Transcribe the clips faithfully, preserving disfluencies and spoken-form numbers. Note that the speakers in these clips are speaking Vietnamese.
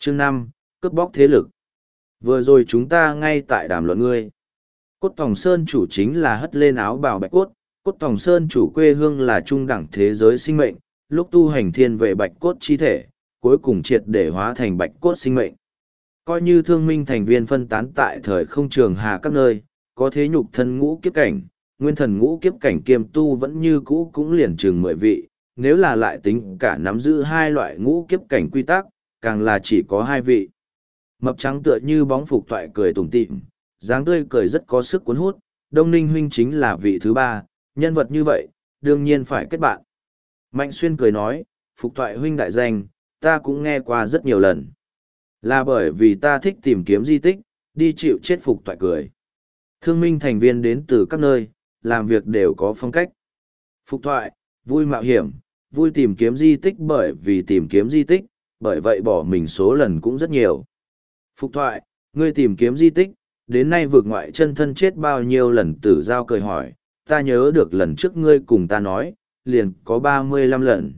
Chương năm, cướp bóc thế lực. Vừa rồi chúng ta ngay tại đàm luận ngươi. Cốt Tòng Sơn chủ chính là hất lên áo bào bạch cốt, Cốt Tòng Sơn chủ quê hương là trung đẳng thế giới sinh mệnh, lúc tu hành thiên về bạch cốt chi thể, cuối cùng triệt để hóa thành bạch cốt sinh mệnh. Coi như thương minh thành viên phân tán tại thời không trường hà các nơi, có thế nhục thân ngũ kiếp cảnh, nguyên thần ngũ kiếp cảnh kiêm tu vẫn như cũ cũng liền chừng mười vị, nếu là lại tính cả nắm giữ hai loại ngũ kiếp cảnh quy tắc, càng là chỉ có hai vị. Mập trắng tựa như bóng phục toại cười tủm tỉm, dáng tươi cười rất có sức cuốn hút, Đông Ninh huynh chính là vị thứ ba, nhân vật như vậy, đương nhiên phải kết bạn. Mạnh Xuyên cười nói, phục toại huynh đại danh, ta cũng nghe qua rất nhiều lần. Là bởi vì ta thích tìm kiếm di tích, đi chịu chết phục toại cười. Thương minh thành viên đến từ các nơi, làm việc đều có phong cách. Phục toại, vui mạo hiểm, vui tìm kiếm di tích bởi vì tìm kiếm di tích, bởi vậy bỏ mình số lần cũng rất nhiều. Phục thoại, ngươi tìm kiếm di tích, đến nay vượt ngoại chân thân chết bao nhiêu lần Tử Giao cười hỏi, ta nhớ được lần trước ngươi cùng ta nói, liền có ba mươi lăm lần.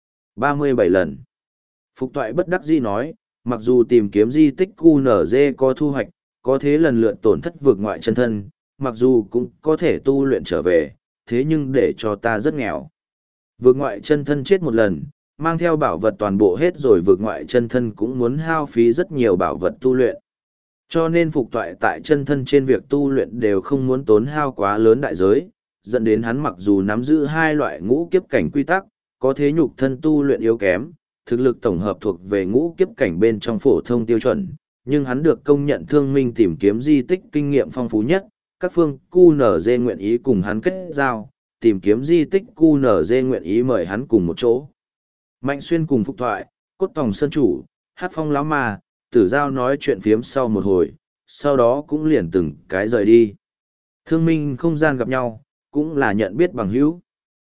ba mươi bảy lần. Phục thoại bất đắc dĩ nói, mặc dù tìm kiếm di tích quy en giê có thu hoạch, có thế lần lượt tổn thất vượt ngoại chân thân, mặc dù cũng có thể tu luyện trở về, thế nhưng để cho ta rất nghèo. Vượt ngoại chân thân chết một lần, mang theo bảo vật toàn bộ hết rồi vượt ngoại chân thân cũng muốn hao phí rất nhiều bảo vật tu luyện. Cho nên phục toại tại chân thân trên việc tu luyện đều không muốn tốn hao quá lớn đại giới, dẫn đến hắn mặc dù nắm giữ hai loại ngũ kiếp cảnh quy tắc, có thế nhục thân tu luyện yếu kém, thực lực tổng hợp thuộc về ngũ kiếp cảnh bên trong phổ thông tiêu chuẩn, nhưng hắn được công nhận thương minh tìm kiếm di tích kinh nghiệm phong phú nhất, các phương quy en giê nguyện ý cùng hắn kết giao, tìm kiếm di tích quy en giê nguyện ý mời hắn cùng một chỗ. Mạnh Xuyên cùng Phục Thoại, Cốt Tòng Sơn chủ, Hát Phong lão ma, Tử Giao nói chuyện phiếm sau một hồi, sau đó cũng liền từng cái rời đi. Thương minh không gian gặp nhau, cũng là nhận biết bằng hữu.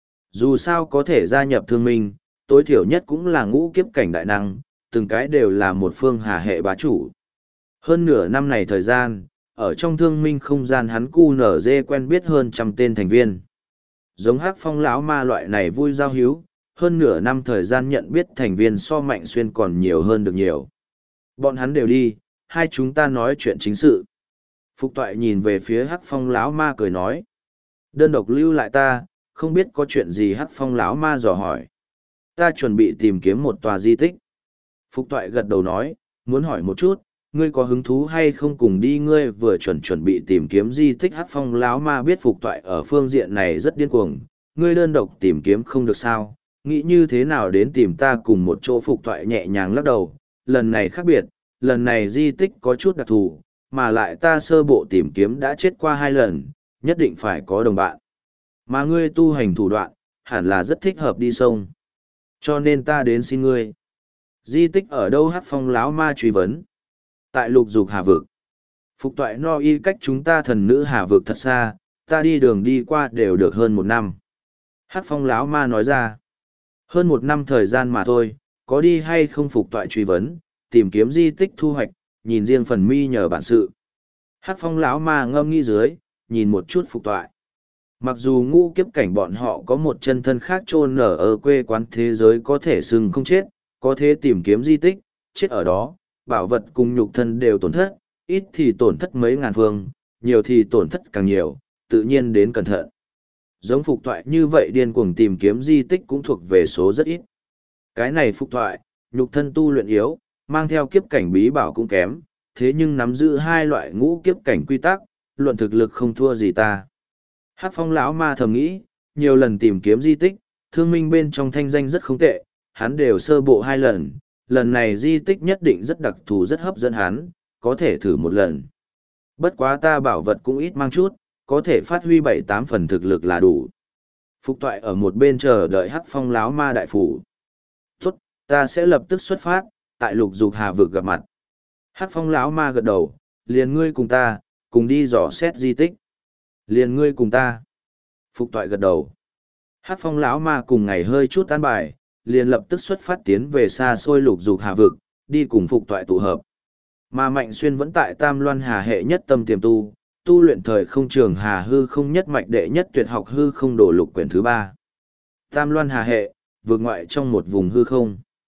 Dù sao có thể gia nhập thương minh, tối thiểu nhất cũng là ngũ kiếp cảnh đại năng, từng cái đều là một phương hà hệ bá chủ. Hơn nửa năm này thời gian, ở trong thương minh không gian hắn quy en giê quen biết hơn trăm tên thành viên. Giống Hát Phong lão ma loại này vui giao hữu, hơn nửa năm thời gian nhận biết thành viên so Mạnh Xuyên còn nhiều hơn được nhiều. Bọn hắn đều đi, hai chúng ta nói chuyện chính sự. Phục Toại nhìn về phía Hắc Phong lão ma cười nói, đơn độc lưu lại ta, không biết có chuyện gì. Hắc Phong lão ma dò hỏi. Ta chuẩn bị tìm kiếm một tòa di tích. Phục Toại gật đầu nói, muốn hỏi một chút, ngươi có hứng thú hay không cùng đi? Ngươi vừa chuẩn chuẩn bị tìm kiếm di tích. Hắc Phong lão ma biết Phục Toại ở phương diện này rất điên cuồng, ngươi đơn độc tìm kiếm không được sao, nghĩ như thế nào đến tìm ta cùng một chỗ? Phục Toại nhẹ nhàng lắc đầu, lần này khác biệt, lần này di tích có chút đặc thù, mà lại ta sơ bộ tìm kiếm đã chết qua hai lần, nhất định phải có đồng bạn. Mà ngươi tu hành thủ đoạn, hẳn là rất thích hợp đi sông. Cho nên ta đến xin ngươi. Di tích ở đâu? Hát Phong lão ma truy vấn. Tại Lục Dục Hà Vực. Phục Toại no y cách chúng ta thần nữ Hà Vực thật xa, ta đi đường đi qua đều được hơn một năm. Hát Phong lão ma nói ra. Hơn một năm thời gian mà thôi, có đi hay không? Phục Toại truy vấn, tìm kiếm di tích thu hoạch, nhìn riêng phần mi nhờ bản sự. Hát Phong lão ma ngâm nghĩ dưới, nhìn một chút Phục Toại. Mặc dù ngũ kiếp cảnh bọn họ có một chân thân khác chôn ở ở quê quán thế giới có thể sừng không chết, có thể tìm kiếm di tích, chết ở đó, bảo vật cùng nhục thân đều tổn thất, ít thì tổn thất mấy ngàn phương, nhiều thì tổn thất càng nhiều, tự nhiên đến cẩn thận. Giống Phục Toại như vậy điên cuồng tìm kiếm di tích cũng thuộc về số rất ít. Cái này Phục Toại, nhục thân tu luyện yếu, mang theo kiếp cảnh bí bảo cũng kém, thế nhưng nắm giữ hai loại ngũ kiếp cảnh quy tắc, luận thực lực không thua gì ta. Hát Phong lão ma thầm nghĩ, nhiều lần tìm kiếm di tích, thương minh bên trong thanh danh rất không tệ, hắn đều sơ bộ hai lần, lần này di tích nhất định rất đặc thù rất hấp dẫn hắn, có thể thử một lần. Bất quá ta bảo vật cũng ít mang chút, có thể phát huy bảy tám phần thực lực là đủ. Phục Toại ở một bên chờ đợi Hát Phong lão ma đại phủ. Tốt, ta sẽ lập tức xuất phát, tại Lục Dục Hà Vực gặp mặt. Hát Phong lão ma gật đầu, liền ngươi cùng ta, cùng đi dò xét di tích. Liền ngươi cùng ta. Phục Toại gật đầu. Hát Phong lão ma cùng ngày hơi chút an bài, liền lập tức xuất phát tiến về xa xôi Lục Dục Hà Vực, đi cùng Phục Toại tụ hợp. Mà Mạnh Xuyên vẫn tại Tam Loan Hà hệ nhất tâm tiềm tu, tu luyện thời không trường Hà hư không nhất mạch đệ nhất tuyệt học hư không đổ lục quyển thứ ba. Tam Loan Hà hệ, vượt ngoại trong một vùng hư không.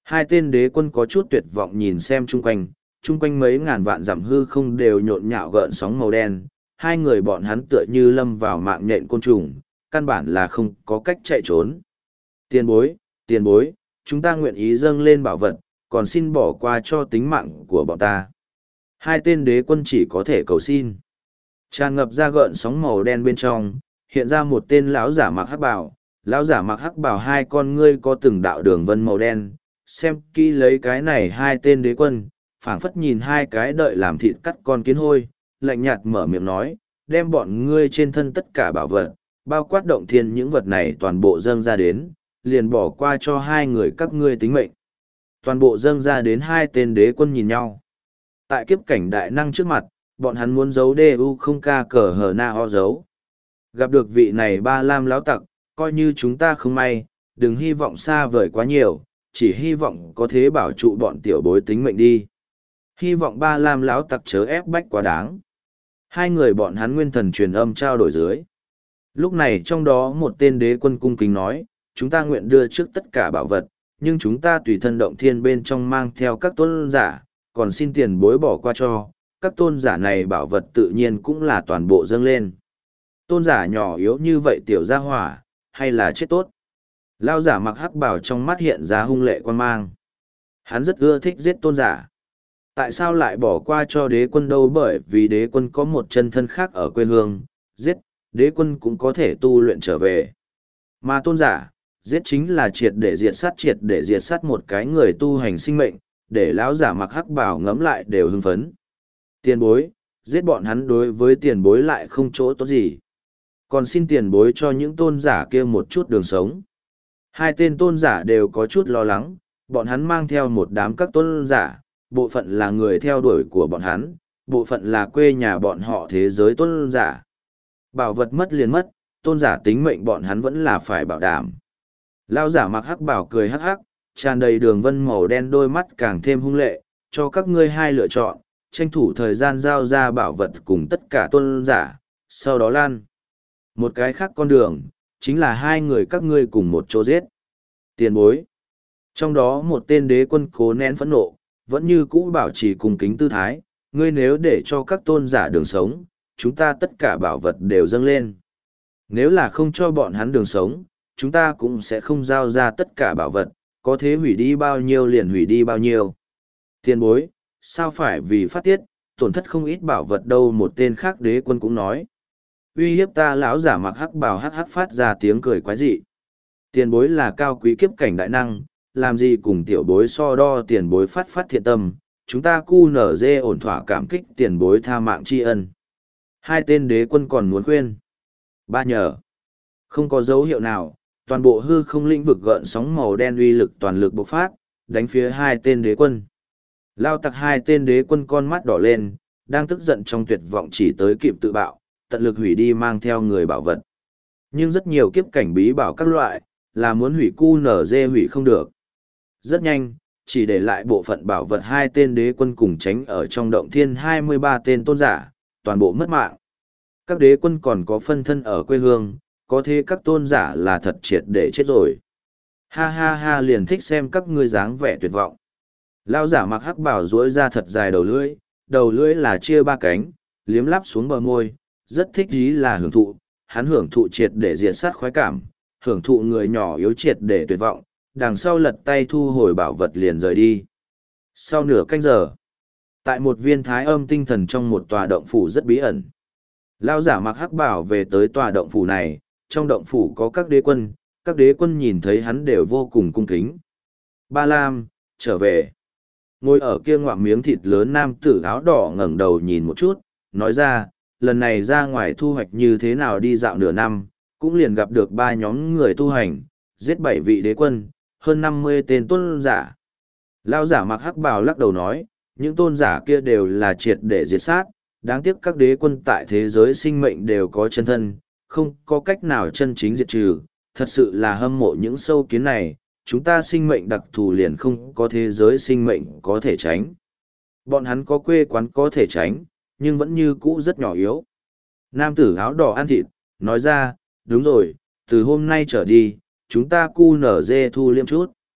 Hai tên đế quân có chút tuyệt vọng nhìn xem chung quanh, chung quanh mấy ngàn vạn dặm hư không đều nhộn nhạo gợn sóng màu đen, hai người bọn hắn tựa như lâm vào mạng nhện côn trùng, căn bản là không có cách chạy trốn. Tiền bối, tiền bối, chúng ta nguyện ý dâng lên bảo vật, còn xin bỏ qua cho tính mạng của bọn ta. Hai tên đế quân chỉ có thể cầu xin. Tràn ngập ra gợn sóng màu đen bên trong, hiện ra một tên lão giả mặc hắc bào, lão giả mặc hắc bào hai con ngươi có từng đạo đường vân màu đen, xem kỹ lấy cái này hai tên đế quân, phảng phất nhìn hai cái đợi làm thịt cắt con kiến hôi, lạnh nhạt mở miệng nói, đem bọn ngươi trên thân tất cả bảo vật, bao quát động thiên những vật này toàn bộ dâng ra đến, liền bỏ qua cho hai người các ngươi tính mệnh. Toàn bộ dâng ra đến hai tên đế quân nhìn nhau. Tại kiếp cảnh đại năng trước mặt, bọn hắn muốn giấu đê u không ca cờ hờ na ho giấu. Gặp được vị này ba lam lão tặc, coi như chúng ta không may, đừng hy vọng xa vời quá nhiều, chỉ hy vọng có thế bảo trụ bọn tiểu bối tính mệnh đi. Hy vọng ba lam lão tặc chớ ép bách quá đáng. Hai người bọn hắn nguyên thần truyền âm trao đổi dưới. Lúc này trong đó một tên đế quân cung kính nói, chúng ta nguyện đưa trước tất cả bảo vật, nhưng chúng ta tùy thân động thiên bên trong mang theo các tôn giả, còn xin tiền bối bỏ qua cho, các tôn giả này bảo vật tự nhiên cũng là toàn bộ dâng lên. Tôn giả nhỏ yếu như vậy tiểu gia hỏa, hay là chết tốt? Lao giả mặc hắc bào trong mắt hiện ra hung lệ quan mang. Hắn rất ưa thích giết tôn giả. Tại sao lại bỏ qua cho đế quân đâu? Bởi vì đế quân có một chân thân khác ở quê hương, giết, đế quân cũng có thể tu luyện trở về. Mà tôn giả, giết chính là triệt để diệt sát triệt để diệt sát một cái người tu hành sinh mệnh, để lão giả mặc hắc bào ngẫm lại đều hưng phấn. Tiền bối, giết bọn hắn đối với tiền bối lại không chỗ tốt gì. Còn xin tiền bối cho những tôn giả kia một chút đường sống. Hai tên tôn giả đều có chút lo lắng, bọn hắn mang theo một đám các tôn giả, bộ phận là người theo đuổi của bọn hắn, bộ phận là quê nhà bọn họ thế giới tôn giả. Bảo vật mất liền mất, tôn giả tính mệnh bọn hắn vẫn là phải bảo đảm. Lao giả mặc hắc bảo cười hắc hắc, tràn đầy đường vân màu đen, đôi mắt càng thêm hung lệ, cho các ngươi hai lựa chọn, tranh thủ thời gian giao ra bảo vật cùng tất cả tôn giả, sau đó lan. Một cái khác con đường, chính là hai người các ngươi cùng một chỗ giết. Tiền bối. Trong đó một tên đế quân cố nén phẫn nộ, vẫn như cũ bảo trì cùng kính tư thái, ngươi nếu để cho các tôn giả đường sống, chúng ta tất cả bảo vật đều dâng lên. Nếu là không cho bọn hắn đường sống, chúng ta cũng sẽ không giao ra tất cả bảo vật, có thế hủy đi bao nhiêu liền hủy đi bao nhiêu. Tiền bối, sao phải vì phát tiết, tổn thất không ít bảo vật đâu? Một tên khác đế quân cũng nói. Uy hiếp ta lão giả mặc hắc bào hắc hắc phát ra tiếng cười quái dị. Tiền bối là cao quý kiếp cảnh đại năng, làm gì cùng tiểu bối so đo? Tiền bối phát phát thiện tâm, chúng ta cu nở dê ổn thỏa cảm kích tiền bối tha mạng tri ân. Hai tên đế quân còn muốn khuyên. Ba nhờ. Không có dấu hiệu nào, toàn bộ hư không lĩnh vực gợn sóng màu đen uy lực toàn lực bộc phát, đánh phía hai tên đế quân. Lao tặc hai tên đế quân con mắt đỏ lên, đang tức giận trong tuyệt vọng chỉ tới kịp tự bạo, tận lực hủy đi mang theo người bảo vật. Nhưng rất nhiều kiếp cảnh bí bảo các loại, là muốn hủy cu nở dê hủy không được. Rất nhanh, chỉ để lại bộ phận bảo vật hai tên đế quân cùng tránh ở trong động thiên hai mươi ba tên tôn giả, toàn bộ mất mạng. Các đế quân còn có phân thân ở quê hương, có thế các tôn giả là thật triệt để chết rồi. Ha ha ha, liền thích xem các ngươi dáng vẻ tuyệt vọng. Lao giả mặc hắc bảo duỗi ra thật dài đầu lưỡi, đầu lưỡi là chia ba cánh, liếm lắp xuống bờ môi, rất thích ý là hưởng thụ, hắn hưởng thụ triệt để diệt sát khoái cảm, hưởng thụ người nhỏ yếu triệt để tuyệt vọng, đằng sau lật tay thu hồi bảo vật liền rời đi. Sau nửa canh giờ, tại một viên thái âm tinh thần trong một tòa động phủ rất bí ẩn, Lao giả mặc hắc bảo về tới tòa động phủ này, trong động phủ có các đế quân, các đế quân nhìn thấy hắn đều vô cùng cung kính. Ba Lam, trở về. Ngồi ở kia ngoạm miếng thịt lớn nam tử áo đỏ ngẩng đầu nhìn một chút, nói ra, lần này ra ngoài thu hoạch như thế nào? Đi dạo nửa năm, cũng liền gặp được ba nhóm người tu hành, giết bảy vị đế quân, hơn năm mươi tên tôn giả. Lao giả mặc hắc bào lắc đầu nói, những tôn giả kia đều là triệt để diệt sát, đáng tiếc các đế quân tại thế giới sinh mệnh đều có chân thân, không có cách nào chân chính diệt trừ, thật sự là hâm mộ những sâu kiến này, chúng ta sinh mệnh đặc thù liền không có thế giới sinh mệnh có thể tránh. Bọn hắn có quê quán có thể tránh, nhưng vẫn như cũ rất nhỏ yếu. Nam tử áo đỏ ăn thịt, nói ra, đúng rồi, từ hôm nay trở đi, chúng ta cu nở dê thu liêm chút.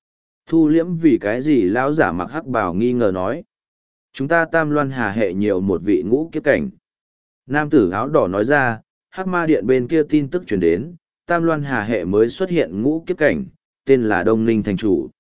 Thu liễm vì cái gì lão giả mặc hắc bào nghi ngờ nói. Chúng ta tam loan hà hệ nhiều một vị ngũ kiếp cảnh. Nam tử áo đỏ nói ra, hắc ma điện bên kia tin tức truyền đến, tam loan hà hệ mới xuất hiện ngũ kiếp cảnh, tên là Đông Ninh thành chủ.